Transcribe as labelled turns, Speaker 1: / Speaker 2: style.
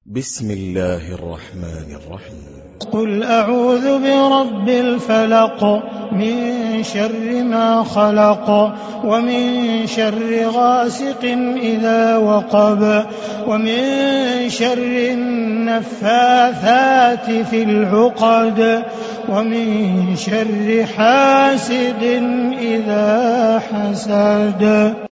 Speaker 1: بسم الله الرحمن الرحيم.
Speaker 2: قل أعوذ برب الفلق من شر ما خلق ومن شر غاسق إذا وقب ومن شر النفاثات في العقد ومن شر حاسد إذا حسد.